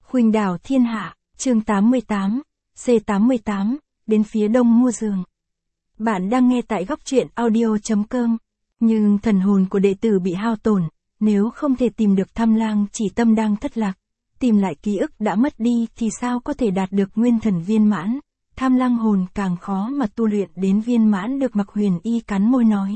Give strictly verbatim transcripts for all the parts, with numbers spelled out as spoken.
Khuynh đảo thiên hạ, chương tám mươi tám, C tám mươi tám, đến phía đông mua giường. Bạn đang nghe tại góc truyện audio chấm com. Nhưng thần hồn của đệ tử bị hao tổn, nếu không thể tìm được Tham Lang Chỉ Tâm đang thất lạc, tìm lại ký ức đã mất đi thì sao có thể đạt được nguyên thần viên mãn. Tham Lang hồn càng khó mà tu luyện đến viên mãn được. Mặc Huyền Y cắn môi nói.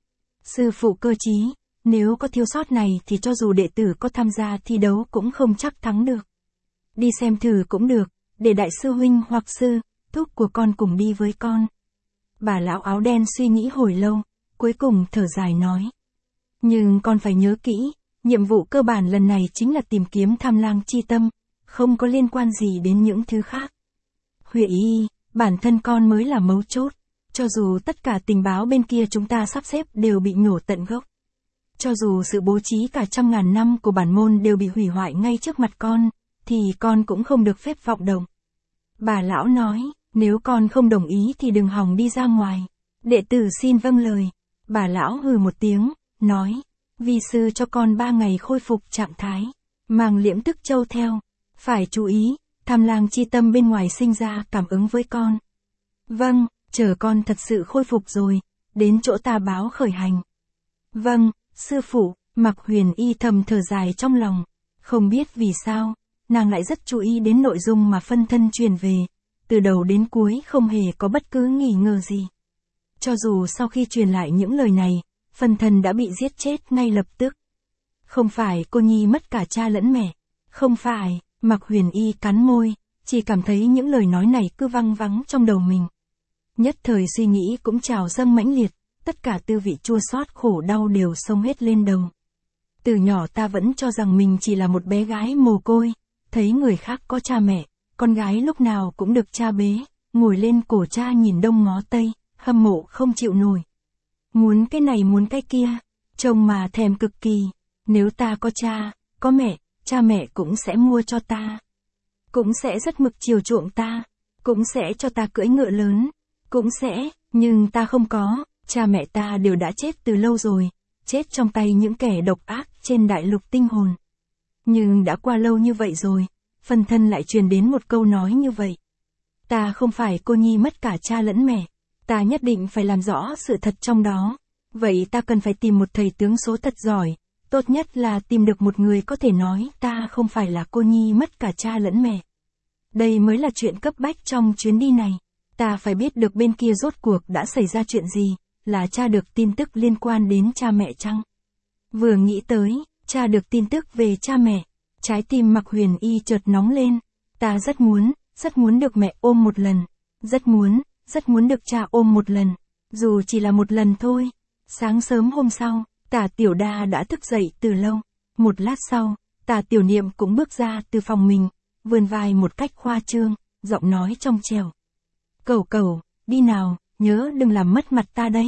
Sư phụ cơ trí, nếu có thiếu sót này thì cho dù đệ tử có tham gia thi đấu cũng không chắc thắng được. Đi xem thử cũng được, để đại sư huynh hoặc sư, thúc của con cùng đi với con. Bà lão áo đen suy nghĩ hồi lâu, cuối cùng thở dài nói. Nhưng con phải nhớ kỹ, nhiệm vụ cơ bản lần này chính là tìm kiếm Tham Lang chi tâm, không có liên quan gì đến những thứ khác. Huyền Y, bản thân con mới là mấu chốt, cho dù tất cả tình báo bên kia chúng ta sắp xếp đều bị nhổ tận gốc. Cho dù sự bố trí cả trăm ngàn năm của bản môn đều bị hủy hoại ngay trước mặt con, thì con cũng không được phép vọng động. Bà lão nói, nếu con không đồng ý thì đừng hòng đi ra ngoài. Đệ tử xin vâng lời. Bà lão hừ một tiếng, nói, vi sư cho con ba ngày khôi phục trạng thái, mang liễm tức châu theo. Phải chú ý, Tham Lang chi tâm bên ngoài sinh ra cảm ứng với con. Vâng, chờ con thật sự khôi phục rồi, đến chỗ ta báo khởi hành. Vâng, sư phụ. Mặc Huyền Y thầm thở dài trong lòng, không biết vì sao, nàng lại rất chú ý đến nội dung mà phân thân truyền về, từ đầu đến cuối không hề có bất cứ nghi ngờ gì. Cho dù sau khi truyền lại những lời này, phân thân đã bị giết chết ngay lập tức. Không phải cô nhi mất cả cha lẫn mẹ, không phải. Mặc Huyền Y cắn môi, chỉ cảm thấy những lời nói này cứ văng vắng trong đầu mình. Nhất thời suy nghĩ cũng trào dâng mãnh liệt, tất cả tư vị chua xót khổ đau đều xông hết lên đầu. Từ nhỏ ta vẫn cho rằng mình chỉ là một bé gái mồ côi, thấy người khác có cha mẹ, con gái lúc nào cũng được cha bế, ngồi lên cổ cha nhìn đông ngó tây, hâm mộ không chịu nổi. Muốn cái này muốn cái kia, trông mà thèm cực kỳ, nếu ta có cha, có mẹ, cha mẹ cũng sẽ mua cho ta. Cũng sẽ rất mực chiều chuộng ta, cũng sẽ cho ta cưỡi ngựa lớn, cũng sẽ, nhưng ta không có, cha mẹ ta đều đã chết từ lâu rồi, chết trong tay những kẻ độc ác trên đại lục tinh hồn. Nhưng đã qua lâu như vậy rồi, phân thân lại truyền đến một câu nói như vậy. Ta không phải cô nhi mất cả cha lẫn mẹ, ta nhất định phải làm rõ sự thật trong đó. Vậy ta cần phải tìm một thầy tướng số thật giỏi, tốt nhất là tìm được một người có thể nói ta không phải là cô nhi mất cả cha lẫn mẹ. Đây mới là chuyện cấp bách trong chuyến đi này. Ta phải biết được bên kia rốt cuộc đã xảy ra chuyện gì, là tra được tin tức liên quan đến cha mẹ chăng? Vừa nghĩ tới, tra được tin tức về cha mẹ, trái tim Mặc Huyền Y chợt nóng lên. Ta rất muốn, rất muốn được mẹ ôm một lần, rất muốn, rất muốn được cha ôm một lần, dù chỉ là một lần thôi. Sáng sớm hôm sau, Tả Tiểu Đa đã thức dậy từ lâu. Một lát sau, Tả Tiểu Niệm cũng bước ra từ phòng mình, vươn vai một cách khoa trương, giọng nói trong trẻo. Cẩu cẩu, đi nào, nhớ đừng làm mất mặt ta đấy.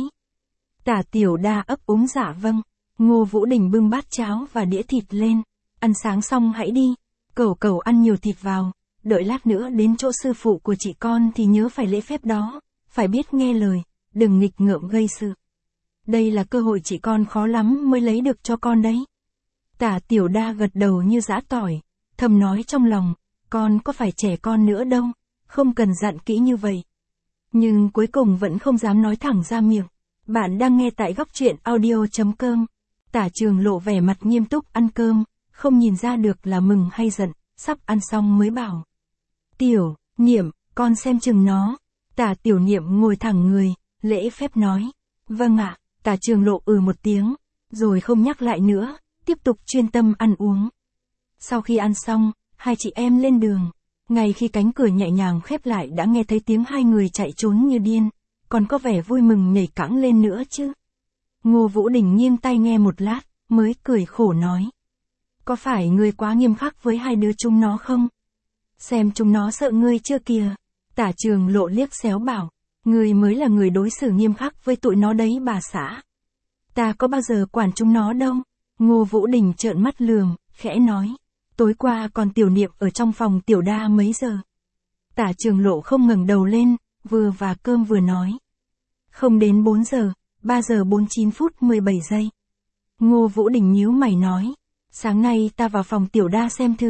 Tả Tiểu Đa ấp úng dạ vâng. Ngô Vũ Đình bưng bát cháo và đĩa thịt lên. Ăn sáng xong hãy đi. Cẩu cẩu ăn nhiều thịt vào, đợi lát nữa đến chỗ sư phụ của chị con thì nhớ phải lễ phép đó, phải biết nghe lời, đừng nghịch ngợm gây sự. Đây là cơ hội chị con khó lắm mới lấy được cho con đấy. Tả Tiểu Đa gật đầu như giã tỏi, thầm nói trong lòng, con có phải trẻ con nữa đâu, không cần dặn kỹ như vậy. Nhưng cuối cùng vẫn không dám nói thẳng ra miệng. Bạn đang nghe tại góc truyện audio chấm com. Tả Trường Lộ vẻ mặt nghiêm túc ăn cơm, không nhìn ra được là mừng hay giận, sắp ăn xong mới bảo. Tiểu Niệm, con xem chừng nó. Tả Tiểu Niệm ngồi thẳng người, lễ phép nói. Vâng ạ. Tả Trường Lộ ừ một tiếng, rồi không nhắc lại nữa, tiếp tục chuyên tâm ăn uống. Sau khi ăn xong, hai chị em lên đường. Ngay khi cánh cửa nhẹ nhàng khép lại đã nghe thấy tiếng hai người chạy trốn như điên, còn có vẻ vui mừng nhảy cẫng lên nữa chứ. Ngô Vũ Đình nghiêng tai nghe một lát, mới cười khổ nói. Có phải ngươi quá nghiêm khắc với hai đứa chúng nó không? Xem chúng nó sợ ngươi chưa kìa. Tả Trường Lộ liếc xéo bảo. Ngươi mới là người đối xử nghiêm khắc với tụi nó đấy bà xã. Ta có bao giờ quản chúng nó đâu. Ngô Vũ Đình trợn mắt lườm, khẽ nói. Tối qua còn Tiểu Niệm ở trong phòng Tiểu Đa mấy giờ? Tả Trường Lộ không ngẩng đầu lên, vừa và cơm vừa nói. Không đến bốn giờ, ba giờ bốn mươi chín phút mười bảy giây. Ngô Vũ Đình nhíu mày nói. Sáng nay ta vào phòng Tiểu Đa xem thử.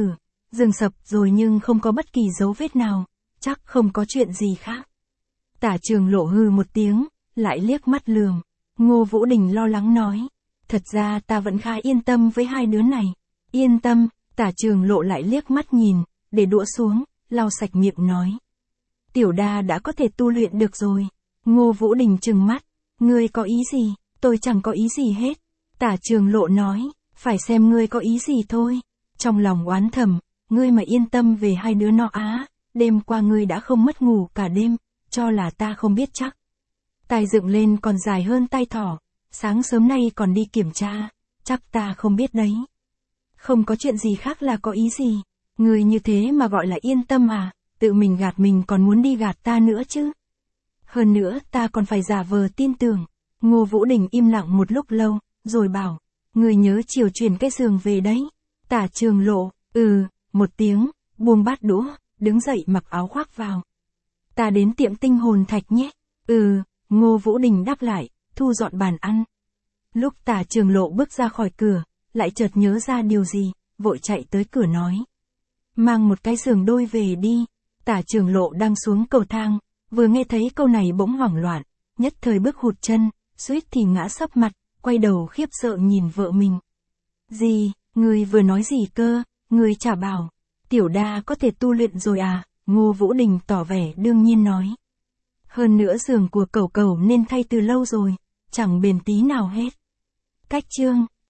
giường sập rồi nhưng không có bất kỳ dấu vết nào, chắc không có chuyện gì khác. Tả Trường Lộ hừ một tiếng, lại liếc mắt lườm. Ngô Vũ Đình lo lắng nói, thật ra ta vẫn khá yên tâm với hai đứa này. Yên tâm, Tả Trường Lộ lại liếc mắt nhìn, để đũa xuống, lau sạch miệng nói. Tiểu Đa đã có thể tu luyện được rồi. Ngô Vũ Đình trừng mắt, ngươi có ý gì, tôi chẳng có ý gì hết. Tả Trường Lộ nói, phải xem ngươi có ý gì thôi. Trong lòng oán thầm, ngươi mà yên tâm về hai đứa nó á, đêm qua ngươi đã không mất ngủ cả đêm, cho là ta không biết chắc. Tai dựng lên còn dài hơn tai thỏ, sáng sớm nay còn đi kiểm tra, chắc ta không biết đấy. Không có chuyện gì khác là có ý gì, ngươi như thế mà gọi là yên tâm à, tự mình gạt mình còn muốn đi gạt ta nữa chứ. Hơn nữa ta còn phải giả vờ tin tưởng. Ngô Vũ Đình im lặng một lúc lâu, rồi bảo, ngươi nhớ chiều chuyển cái giường về đấy. Tả Trường Lộ, ừ, một tiếng, buông bát đũa, đứng dậy mặc áo khoác vào. Ta đến tiệm tinh hồn thạch nhé. Ừ, Ngô Vũ Đình đáp lại, thu dọn bàn ăn. Lúc Tả Trường Lộ bước ra khỏi cửa, lại chợt nhớ ra điều gì, vội chạy tới cửa nói. Mang một cái giường đôi về đi. Tả Trường Lộ đang xuống cầu thang, vừa nghe thấy câu này bỗng hoảng loạn, nhất thời bước hụt chân, suýt thì ngã sấp mặt, quay đầu khiếp sợ nhìn vợ mình. Gì, ngươi vừa nói gì cơ, ngươi chả bảo, Tiểu Đa có thể tu luyện rồi à, Ngô Vũ Đình tỏ vẻ đương nhiên nói. Hơn nữa giường của cẩu cẩu nên thay từ lâu rồi, chẳng bền tí nào hết. Cách chương